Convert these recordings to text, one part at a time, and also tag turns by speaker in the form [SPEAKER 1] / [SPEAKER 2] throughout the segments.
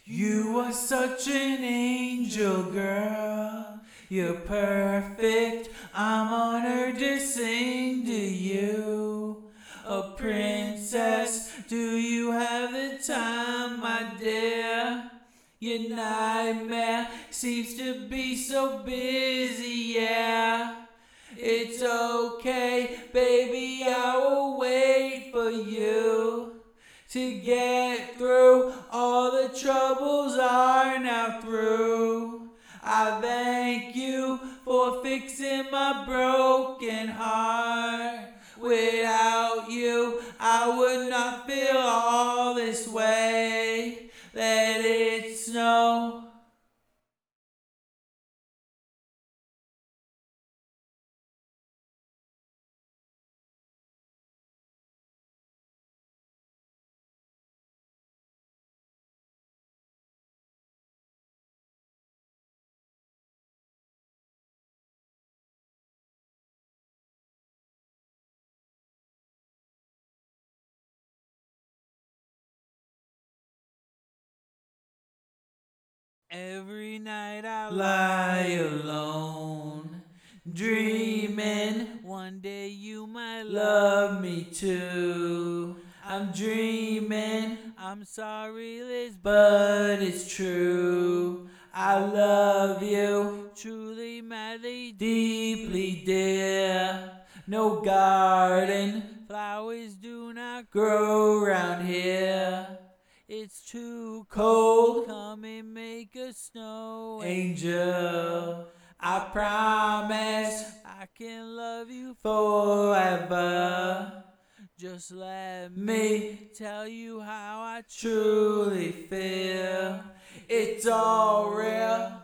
[SPEAKER 1] You are such an angel, girl. You're perfect. I'm honored to sing to you. A princess, do you have the time, my dear? Your nightmare seems to be so busy, yeah. It's okay, baby, I will wait for you to get through. All the troubles are now through. I thank you for fixing my broken heart. Without you, I would not feel all this way. Let it snow. Every night I lie alone, dreaming one day you might love me too. I'm dreaming, I'm sorry Liz, but it's true. I love you, truly, madly, deeply, dear. No garden, flowers do not grow around here. It's too cold, come and make a snow angel. I promise I can love you forever. Just let me tell you how I truly feel. It's all real.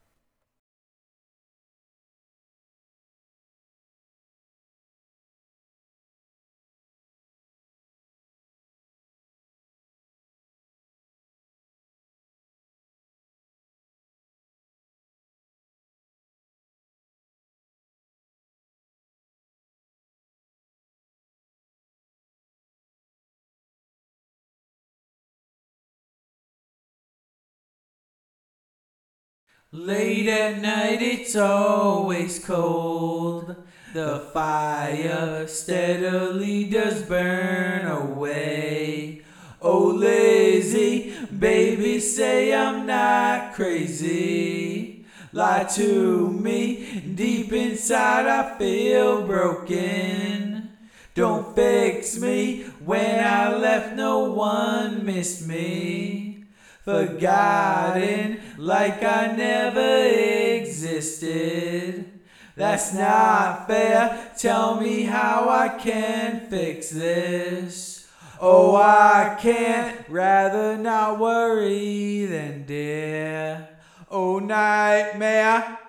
[SPEAKER 1] Late at night it's always cold. The fire steadily does burn away. Oh Lizzie, baby, say I'm not crazy. Lie to me, deep inside I feel broken. Don't fix me, when I left no one missed me. Forgotten like I never existed. That's not fair, tell me how I can fix this. Oh, I can't, rather not worry than dare. Oh, nightmare,